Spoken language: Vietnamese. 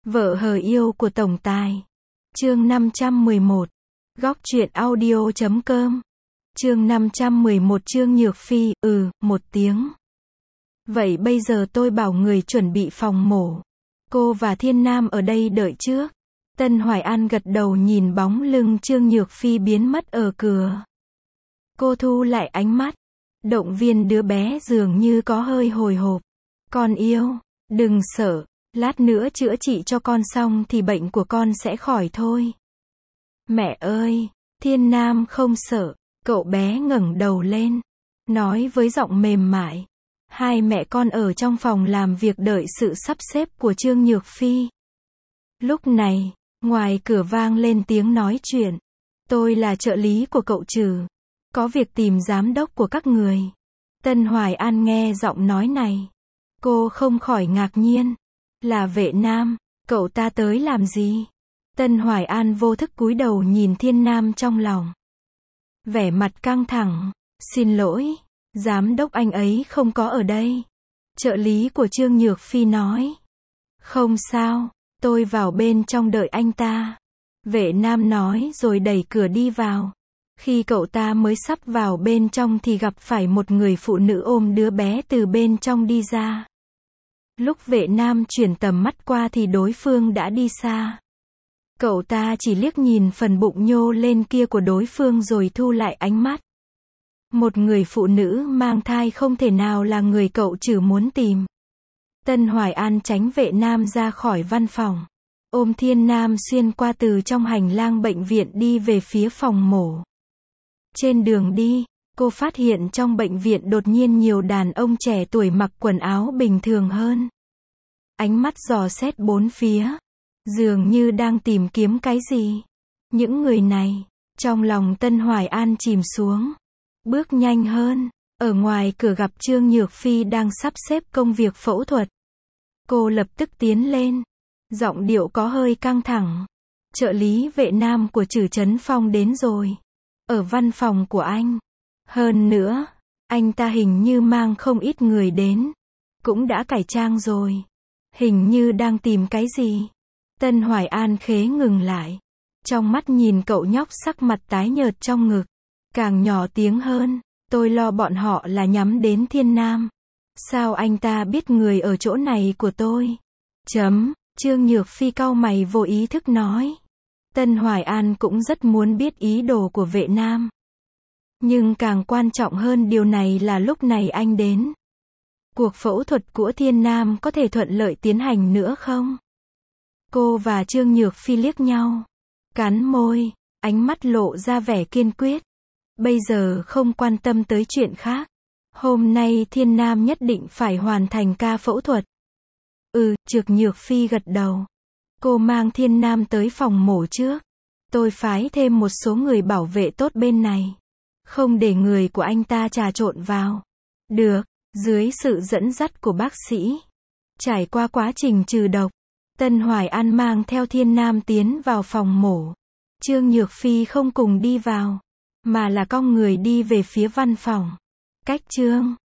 Vợ hờ yêu của tổng tài. Chương 511. Góc truyện audio.com. Chương 511 Trương Nhược Phi, một tiếng. Vậy bây giờ tôi bảo người chuẩn bị phòng mổ. Cô và Thiên Nam ở đây đợi trước. Tân Hoài An gật đầu nhìn bóng lưng Trương Nhược Phi biến mất ở cửa. Cô thu lại ánh mắt. Động viên đứa bé dường như có hơi hồi hộp. Con yêu, đừng sợ. Lát nữa chữa trị cho con xong thì bệnh của con sẽ khỏi thôi. Mẹ ơi, Thiên Nam không sợ. Cậu bé ngẩng đầu lên, nói với giọng mềm mại. Hai mẹ con ở trong phòng làm việc đợi sự sắp xếp của Trương Nhược Phi. Lúc này, ngoài cửa vang lên tiếng nói chuyện. Tôi là trợ lý của cậu Trừ. Có việc tìm giám đốc của các người. Tân Hoài An nghe giọng nói này. Cô không khỏi ngạc nhiên. Là Vệ Nam, cậu ta tới làm gì? Tân Hoài An vô thức cúi đầu nhìn Thiên Nam trong lòng. Vẻ mặt căng thẳng. Xin lỗi, giám đốc anh ấy không có ở đây. Trợ lý của Trương Nhược Phi nói. Không sao, tôi vào bên trong đợi anh ta. Vệ Nam nói rồi đẩy cửa đi vào. Khi cậu ta mới sắp vào bên trong thì gặp phải một người phụ nữ ôm đứa bé từ bên trong đi ra. Lúc Vệ Nam chuyển tầm mắt qua thì đối phương đã đi xa. Cậu ta chỉ liếc nhìn phần bụng nhô lên kia của đối phương rồi thu lại ánh mắt. Một người phụ nữ mang thai không thể nào là người cậu Trừ muốn tìm. Tân Hoài An tránh Vệ Nam ra khỏi văn phòng. Ôm Thiên Nam xuyên qua từ trong hành lang bệnh viện đi về phía phòng mổ. Trên đường đi, cô phát hiện trong bệnh viện đột nhiên nhiều đàn ông trẻ tuổi mặc quần áo bình thường hơn. Ánh mắt dò xét bốn phía. Dường như đang tìm kiếm cái gì. Những người này, trong lòng Tân Hoài An chìm xuống. Bước nhanh hơn, ở ngoài cửa gặp Trương Nhược Phi đang sắp xếp công việc phẫu thuật. Cô lập tức tiến lên. Giọng điệu có hơi căng thẳng. Trợ lý Vệ Nam của Trử Chấn Phong đến rồi. Ở văn phòng của anh. Hơn nữa, anh ta hình như mang không ít người đến. Cũng đã cải trang rồi. Hình như đang tìm cái gì. Tân Hoài An khế ngừng lại. Trong mắt nhìn cậu nhóc sắc mặt tái nhợt trong ngực. Càng nhỏ tiếng hơn. Tôi lo bọn họ là nhắm đến Thiên Nam. Sao anh ta biết người ở chỗ này của tôi? Trương Nhược Phi cau mày vô ý thức nói. Tân Hoài An cũng rất muốn biết ý đồ của Vệ Nam. Nhưng càng quan trọng hơn điều này là lúc này anh đến. Cuộc phẫu thuật của Thiên Nam có thể thuận lợi tiến hành nữa không? Cô và Trương Nhược Phi liếc nhau. Cắn môi, ánh mắt lộ ra vẻ kiên quyết. Bây giờ không quan tâm tới chuyện khác. Hôm nay Thiên Nam nhất định phải hoàn thành ca phẫu thuật. Trương Nhược Phi gật đầu. Cô mang Thiên Nam tới phòng mổ trước. Tôi phái thêm một số người bảo vệ tốt bên này. Không để người của anh ta trà trộn vào. Được, dưới sự dẫn dắt của bác sĩ. Trải qua quá trình trừ độc. Tân Hoài An mang theo Thiên Nam tiến vào phòng mổ. Trương Nhược Phi không cùng đi vào. Mà là cong người đi về phía văn phòng. Cách Trương